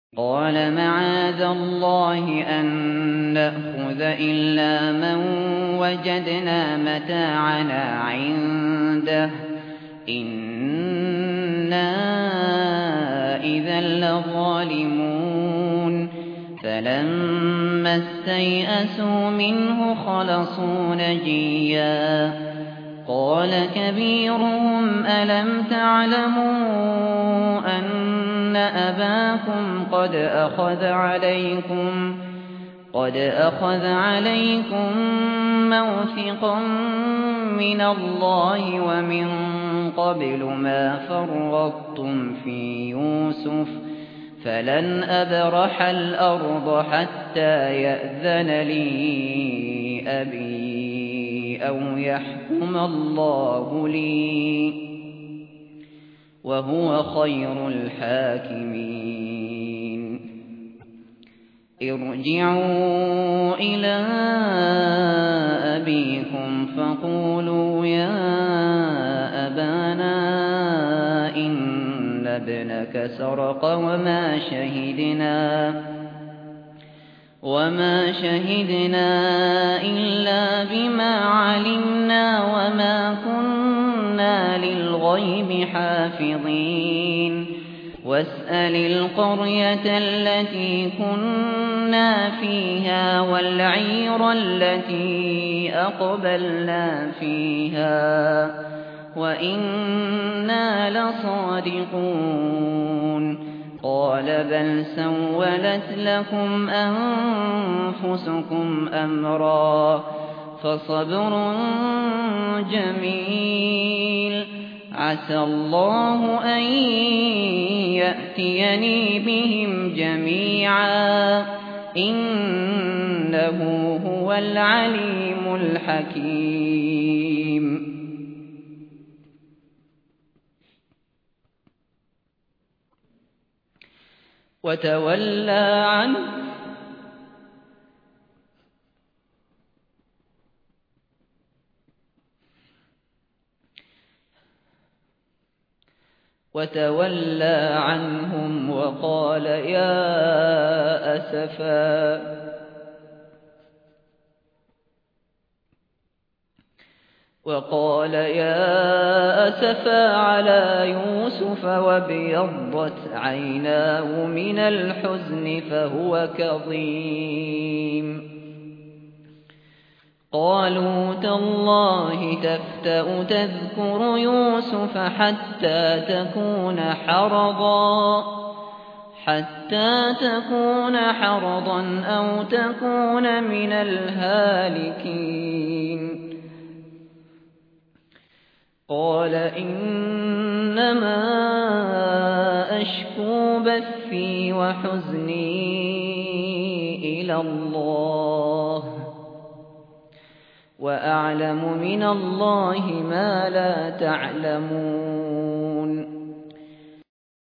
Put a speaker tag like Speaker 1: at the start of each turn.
Speaker 1: قَالَ مَعَاذَ اللَّهِ أَن نَّأْخُذَ إِلَّا مَن وَجَدْنَا مَتَاعَنَا عِندَهُ إِنَّا إِذًا لَّظَالِمُونَ فَلَمَّا اسْتَيْأَسُوا مِنْهُ خَلَصُوا نَجِيًّا قَالَ كَبِيرُهُمْ أَلَمْ تَعْلَمُوا أَنَّ أَبَاكُمْ قَدْ أَخَذَ عَلَيْكُم مَّوْثِقًا مِّنَ اللَّهِ وَمِن قَبْلُ مَا فَرَّطتُمْ فِي يُوسُفَ فَلَنْ أَبْرَحَ الْأَرْضَ حَتَّىٰ يَأْذَنَ لِي أَبِي أَوْ يَحْكُمَ اللَّهُ لِي وَهُوَ خَيْرُ الْحَاكِمِينَ ارْجِعُوا إِلَىٰ أَبِيكُمْ فَقُولُوا يَا أَبَانَا إِنَّ ابْنَكَ سَرَقَ وَمَا شَهِدْنَا إِلَّا بِمَا عَلِمْنَا وَمَا كُنَّا لِلْغَيْبِ حَافِظِينَ وَاسْأَلِ الْقَرْيَةَ الَّتِي كُنَّا فِيهَا وَالْعِيرَ الَّتِي أَقْبَلْنَا فِيهَا وَإِنَّا لَصَادِقُونَ قَالَ بَلْ سَوَّلَتْ لَكُمْ أَنفُسُكُمْ أَمْرًا فَصَبْرٌ جَمِيلٌ عَسَى اللَّهُ أَن يَأْتِيَنِي بِهِمْ جَمِيعًا إِنَّهُ هُوَ الْعَلِيمُ الْحَكِيمُ وتولى عنهم وقال يا أسفا على يوسف وابيضت عيناه من الحزن فهو كظيم قالوا تالله تفتأ تذكر يوسف حتى تكون حرضا أو تكون من الهالكين قال إنما أشكو بثي وحزني إلى الله وأعلم من الله ما لا تعلمون